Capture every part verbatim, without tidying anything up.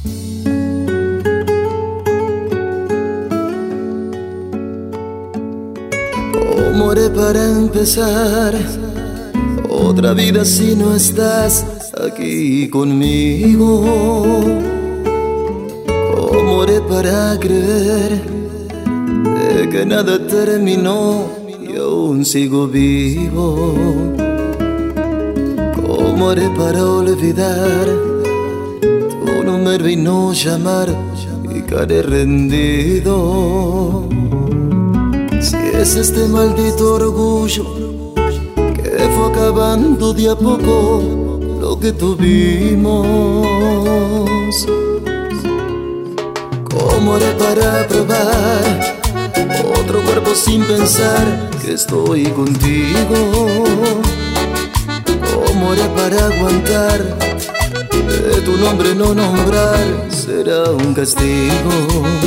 ¿Cómo haré para empezar otra vida si no estás aquí conmigo? ¿Cómo haré para creer de que nada terminó y aún sigo vivo? ¿Cómo haré para olvidar tu número y no llamar y caeré rendido? Si es este maldito orgullo que fue acabando de a poco lo que tuvimos. ¿Cómo haré para probar otro cuerpo sin pensar que estoy contigo? ¿Cómo haré para aguantar de tu nombre no nombrar? Será un castigo.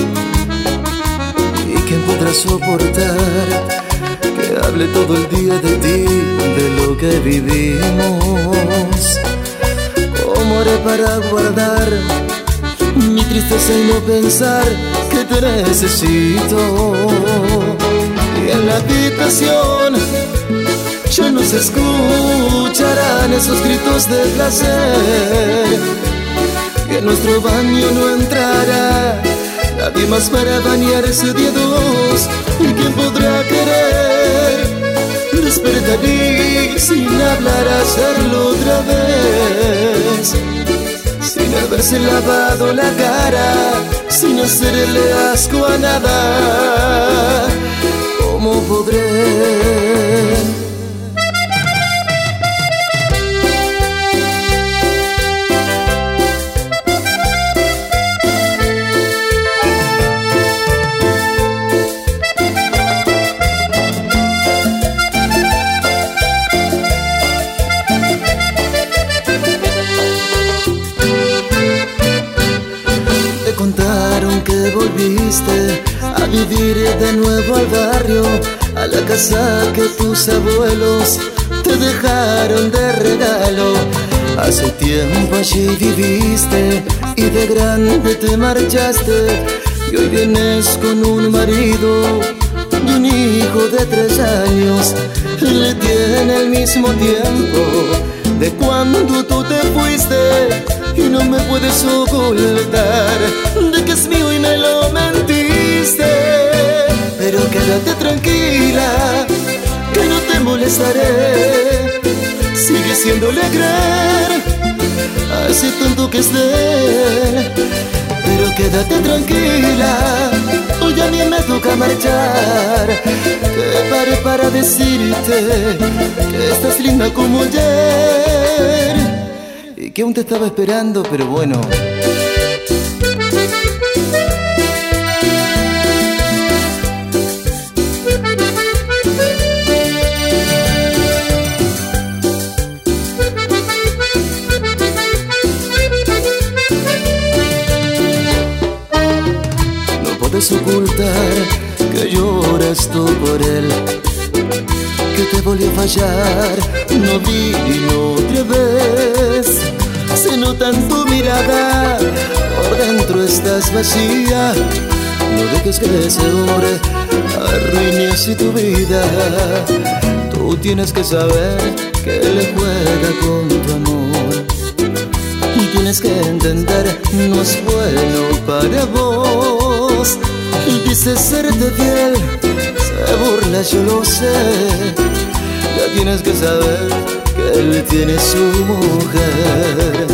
¿Quién podrá soportar que hable todo el día de ti, de lo que vivimos? ¿Cómo haré para guardar mi tristeza y no pensar que te necesito? Y en la habitación ya no se escucharán esos gritos de placer, y en nuestro baño no entrará nadie más para bañarse de a dos. ¿Y quién podrá querer despertar y sin hablar hacerlo otra vez? Sin haberse lavado la cara, sin hacerle asco a nada. ¿Cómo podré? Contaron que volviste a vivir de nuevo al barrio, a la casa que tus abuelos te dejaron de regalo. Hace tiempo allí viviste y de grande te marchaste, y hoy vienes con un marido y un hijo de tres años. Le tiene el mismo tiempo de cuando tú te fuiste, y no me puedes ocultar de que es mío y me lo mentiste. Pero quédate tranquila, que no te molestaré. Sigue siéndole creer a ese tonto que es de él. Pero quédate tranquila, hoy a mí me toca marchar. Que pare para decirte que estás linda como ayer, y que aún te estaba esperando, pero bueno. No puedes ocultar que lloras tú por él, que te volvió a fallar, no vino otra vez. Se nota en tu mirada, por dentro estás vacía. No dejes que ese hombre arruine así tu vida. Tú tienes que saber que él juega con tu amor, y tienes que entender, no es bueno para vos. Y dice serte fiel, se burla, yo lo sé. Ya tienes que saber que él tiene su mujer.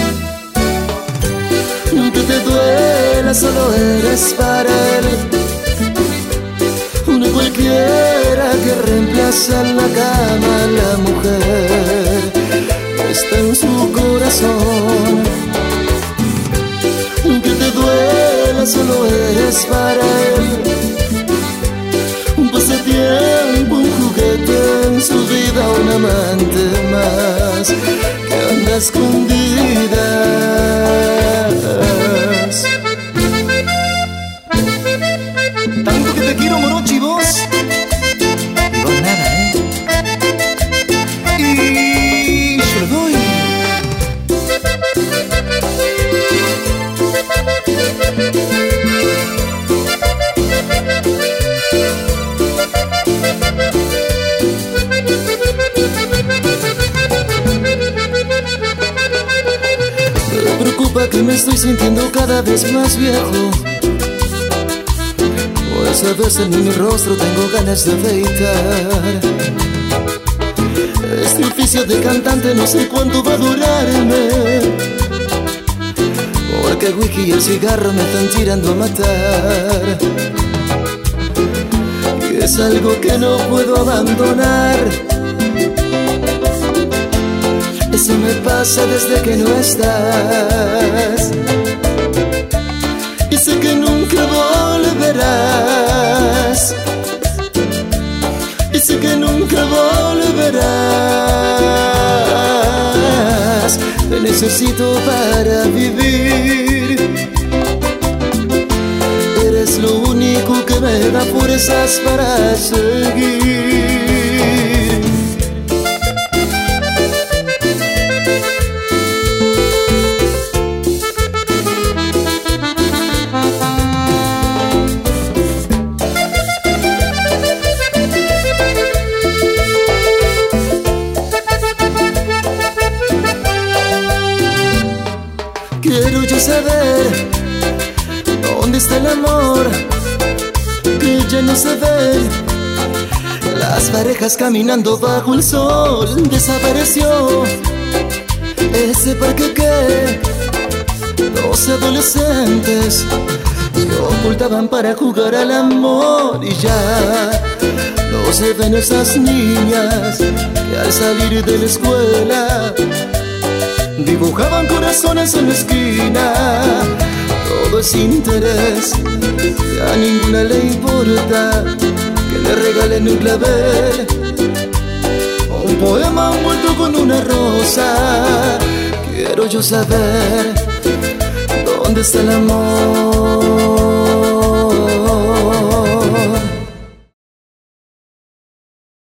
Que te duela, solo eres para él una cualquiera que reemplaza en la cama a la mujer. Está en su corazón. Que te duela, solo eres para él un pasatiempo, un juguete en su vida, un amante más que anda a escondidas. Tanto que te quiero, Morochi, vos. Y vos nada, ¿eh? Y yo lo doy. preocupa que me estoy sintiendo cada vez más viejo, pues a veces en mi rostro tengo ganas de afeitar. Este oficio de cantante no sé cuánto va a durarme, porque el whisky y el cigarro me están tirando a matar. Y es algo que no puedo abandonar. Eso me pasa desde que no estás, y sé que nunca volverás, y sé que nunca volverás. Te necesito para vivir, eres lo único que me da fuerzas para seguir. Quiero yo saber dónde está el amor que ya no se ve. Las parejas caminando bajo el sol, desapareció ese parque que dos adolescentes se ocultaban para jugar al amor. Y ya no se ven esas niñas que al salir de la escuela dibujaban corazones en la esquina. Todo es interés y a ninguna le importa que le regalen un clavel o un poema envuelto con una rosa. Quiero yo saber dónde está el amor